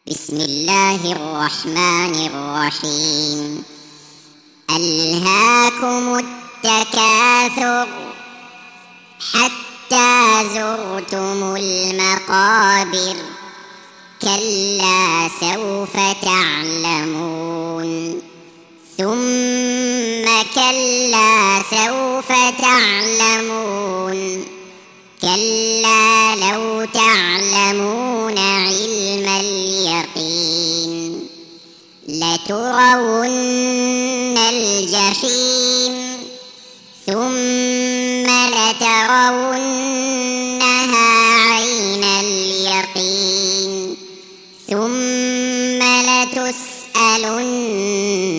بسم الله الرحمن الرحيم. ألهاكم التكاثر حتى زرتم المقابر، كلا سوف تعلمون، ثم كلا سوف تعلمون، كلا لو تعلمون علم اليقين لترون الجحيم ثم لترونها عين اليقين ثم لتسألن